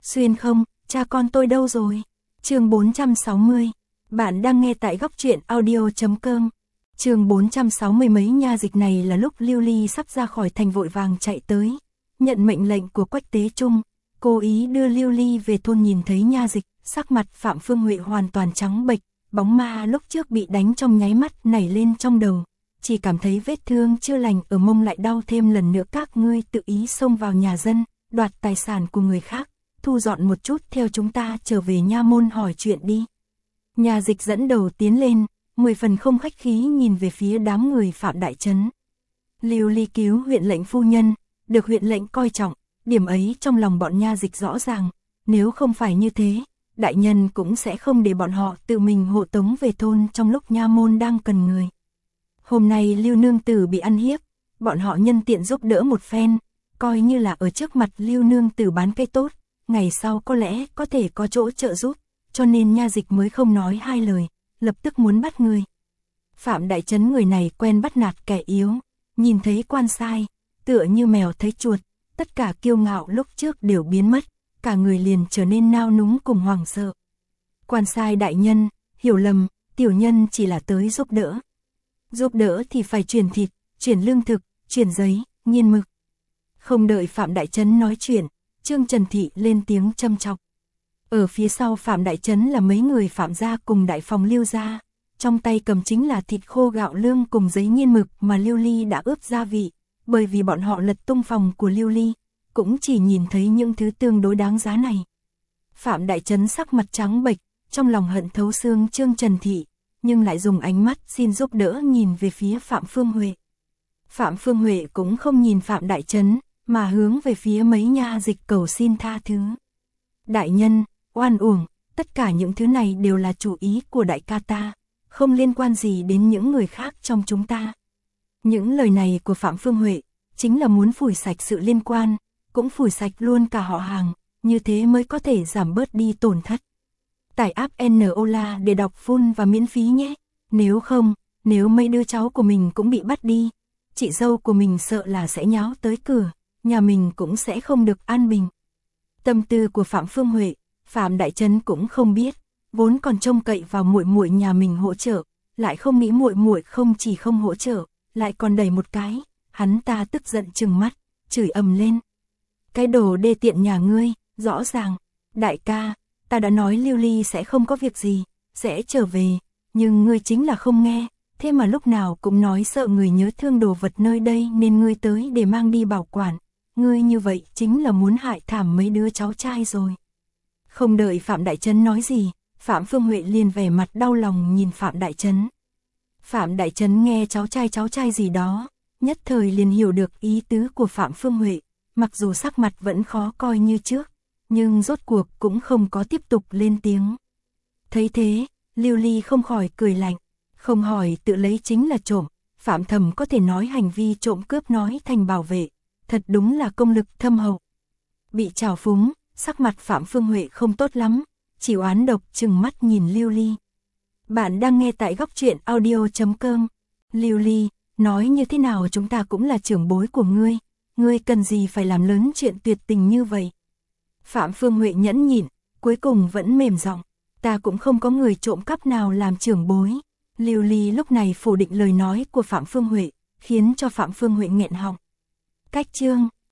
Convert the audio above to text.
Xuyên không, cha con tôi đâu rồi? Chương 460. Bạn đang nghe tại góc truyện audio.com. Chương 460. Mấy nha dịch này là lúc Lưu Ly sắp ra khỏi thành vội vàng chạy tới, nhận mệnh lệnh của Quách Tế Trung, cố ý đưa Lưu Ly về thôn. Nhìn thấy nha dịch, sắc mặt Phạm Phương Huệ hoàn toàn trắng bệch, bóng ma lúc trước bị đánh trong nháy mắt nảy lên trong đầu, chỉ cảm thấy vết thương chưa lành ở mông lại đau thêm lần nữa. Các ngươi tự ý xông vào nhà dân, đoạt tài sản của người khác, thu dọn một chút theo chúng ta trở về nha môn hỏi chuyện đi. Nha dịch dẫn đầu tiến lên, 10 phần không khách khí nhìn về phía đám người Phạm Đại Trấn. Lưu Ly cứu huyện lệnh phu nhân, được huyện lệnh coi trọng, điểm ấy trong lòng bọn nha dịch rõ ràng, nếu không phải như thế, đại nhân cũng sẽ không để bọn họ tự mình hộ tống về thôn trong lúc nha môn đang cần người. Hôm nay Lưu nương tử bị ăn hiếp, bọn họ nhân tiện giúp đỡ một phen, coi như là ở trước mặt Lưu nương tử bán cây tốt, ngày sau có lẽ có thể có chỗ trợ giúp, cho nên nha dịch mới không nói hai lời, lập tức muốn bắt người. Phạm Đại Trấn người này quen bắt nạt kẻ yếu, nhìn thấy quan sai, tựa như mèo thấy chuột, tất cả kiêu ngạo lúc trước đều biến mất, cả người liền trở nên nao núng cùng hoảng sợ. Quan sai đại nhân, hiểu lầm, tiểu nhân chỉ là tới giúp đỡ. Giúp đỡ thì phải chuyển thịt, chuyển lương thực, chuyển giấy, nghiên mực. Không đợi Phạm Đại Trấn nói chuyện, Trương Trần Thị lên tiếng châm chọc. Ở phía sau Phạm Đại Trấn là mấy người Phạm gia cùng đại phòng Lưu gia, trong tay cầm chính là thịt khô, gạo lương cùng giấy nghiên mực mà Lưu Ly đã ướp gia vị, bởi vì bọn họ lật tung phòng của Lưu Ly, cũng chỉ nhìn thấy những thứ tương đối đáng giá này. Phạm Đại Trấn sắc mặt trắng bệch, trong lòng hận thấu xương Trương Trần Thị, nhưng lại dùng ánh mắt xin giúp đỡ nhìn về phía Phạm Phương Huệ. Phạm Phương Huệ cũng không nhìn Phạm Đại Trấn, mà hướng về phía mấy nha dịch cầu xin tha thứ. Đại nhân, oan uổng, tất cả những thứ này đều là chủ ý của đại ca ta, không liên quan gì đến những người khác trong chúng ta. Những lời này của Phạm Phương Huệ, chính là muốn phủi sạch sự liên quan, cũng phủi sạch luôn cả họ hàng, như thế mới có thể giảm bớt đi tổn thất. Tải app NOLA để đọc full và miễn phí nhé, nếu không, nếu mấy đứa cháu của mình cũng bị bắt đi, chị dâu của mình sợ là sẽ nháo tới cửa, nhà mình cũng sẽ không được an bình. Tâm tư của Phạm Phương Huệ, Phạm Đại Trấn cũng không biết, vốn còn trông cậy vào muội muội nhà mình hỗ trợ, lại không nghĩ muội muội không chỉ không hỗ trợ, lại còn đẩy một cái, hắn ta tức giận trừng mắt, chửi ầm lên. Cái đồ đê tiện nhà ngươi, rõ ràng, đại ca, ta đã nói Lưu Ly sẽ không có việc gì, sẽ trở về, nhưng ngươi chính là không nghe, thế mà lúc nào cũng nói sợ người nhớ thương đồ vật nơi đây nên ngươi tới để mang đi bảo quản, ngươi như vậy chính là muốn hại thảm mấy đứa cháu trai rồi. Không đợi Phạm Đại Trấn nói gì, Phạm Phương Huệ liền vẻ mặt đau lòng nhìn Phạm Đại Trấn. Phạm Đại Trấn nghe cháu trai gì đó, nhất thời liền hiểu được ý tứ của Phạm Phương Huệ, mặc dù sắc mặt vẫn khó coi như trước, nhưng rốt cuộc cũng không có tiếp tục lên tiếng. Thấy thế, Lưu Ly không khỏi cười lạnh, không hỏi tự lấy chính là trộm, Phạm Thầm có thể nói hành vi trộm cướp nói thành bảo vệ, thật đúng là công lực thâm hậu. Bị trào phúng, sắc mặt Phạm Phương Huệ không tốt lắm, chỉ oán độc trừng mắt nhìn Lưu Ly. Bạn đang nghe tại góc truyện audio.com. Lưu Ly, nói như thế nào chúng ta cũng là trưởng bối của ngươi, ngươi cần gì phải làm lớn chuyện tuyệt tình như vậy. Phạm Phương Huệ nhẫn nhịn, cuối cùng vẫn mềm giọng, ta cũng không có người trộm cắp nào làm trưởng bối. Lưu Ly lúc này phủ định lời nói của Phạm Phương Huệ, khiến cho Phạm Phương Huệ nghẹn họng. Cách chương